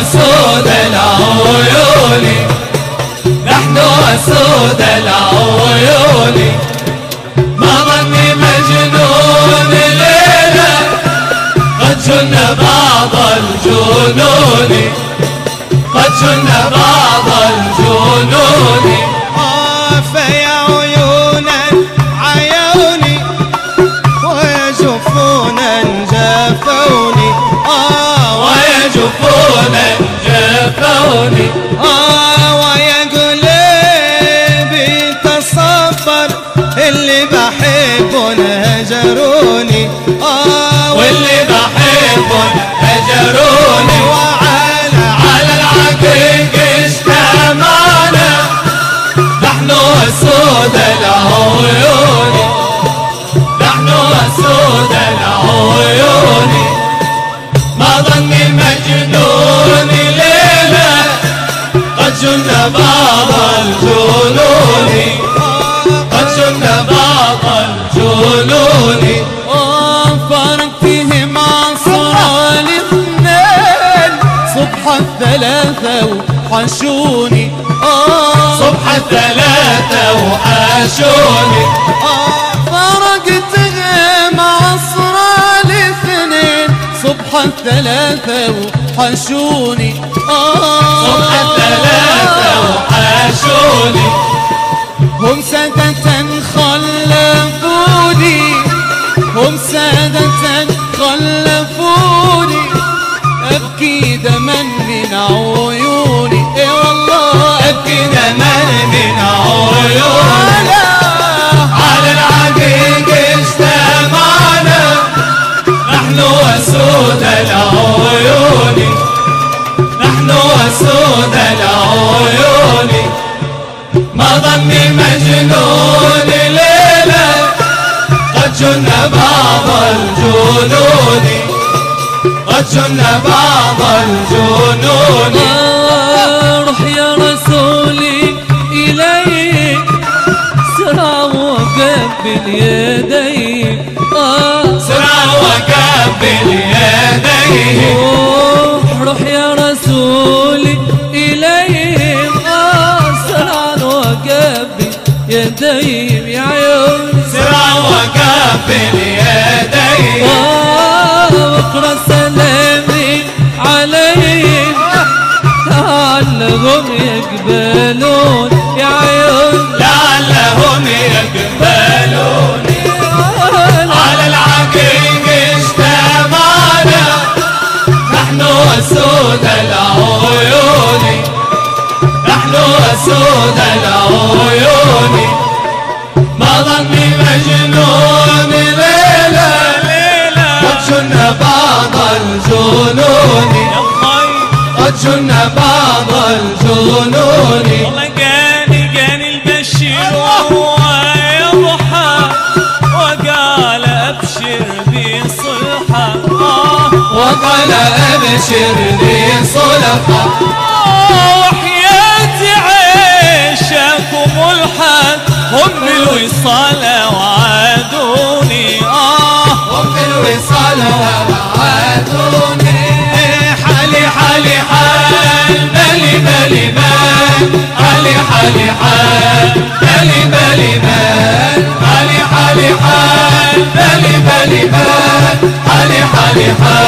أسود العيون، نحن أسود العيون، ما ظني مجنون ليلة قد جن بعض الجنون، قد جن بعض الجنون. فيا عيونا عيوني ويا جفونا جفوني، ويا جفونا جفوني، ويا قلبي تصبر اللي بحبهم هجروني، واللي بحبهم هجروني، على العقيق اجتمعنا نحن أسود العيون، نحن أسود العيون، ما ظني مجنون ليلة قد جن بعض الجنون، قد جن بعض الجنون. فرقتهم عصر الاثنين صبح الثلاثة وحشوني، صبح الثلاثة وحشوني، فرقتهم عصر الاثنين صبح الثلاثة وحشوني، صبح الثلاثة وحشوني، هم سادة خلفوني، هم سادة خلفوني، أبكي دما من عيوني، إي والله أبكي دما من عيوني، على العقيق اجتمعنا نحن أسود العيون، نحن أسود العيون، ما ظني مجنون ليلة قد جن بعض الجنون، قد جن بعض الجنون. روح يا رسولي إليك سرع وقبل يديك، سرع وقبل يديه، روح يا رسولي إليك سرع وقبل يديك يا عيوني، سرع وقبل يديه، واقرأ سلامي عليهم لعلهم يقبلون يا عيون، لعلهم يقبلون، على العقيق اجتمعنا نحن أسود العيون، نحن أسود العيون، ما ظني مجنون ليلة قد جن بعض الجنون، قد جن بعض الجنون. والله جاني البشير وهو يضحى وقال أبشر بصلحة، وقال أبشر بصلحة، وحياة عيشكم الحد هم بالوصال وعدوني، هم بالوصال وعدوني، حالي حالي حال بالي بالي بال، حالي حالي حال بالي بالي بال، حالي حالي حال بالي بالي بال، حالي حالي حال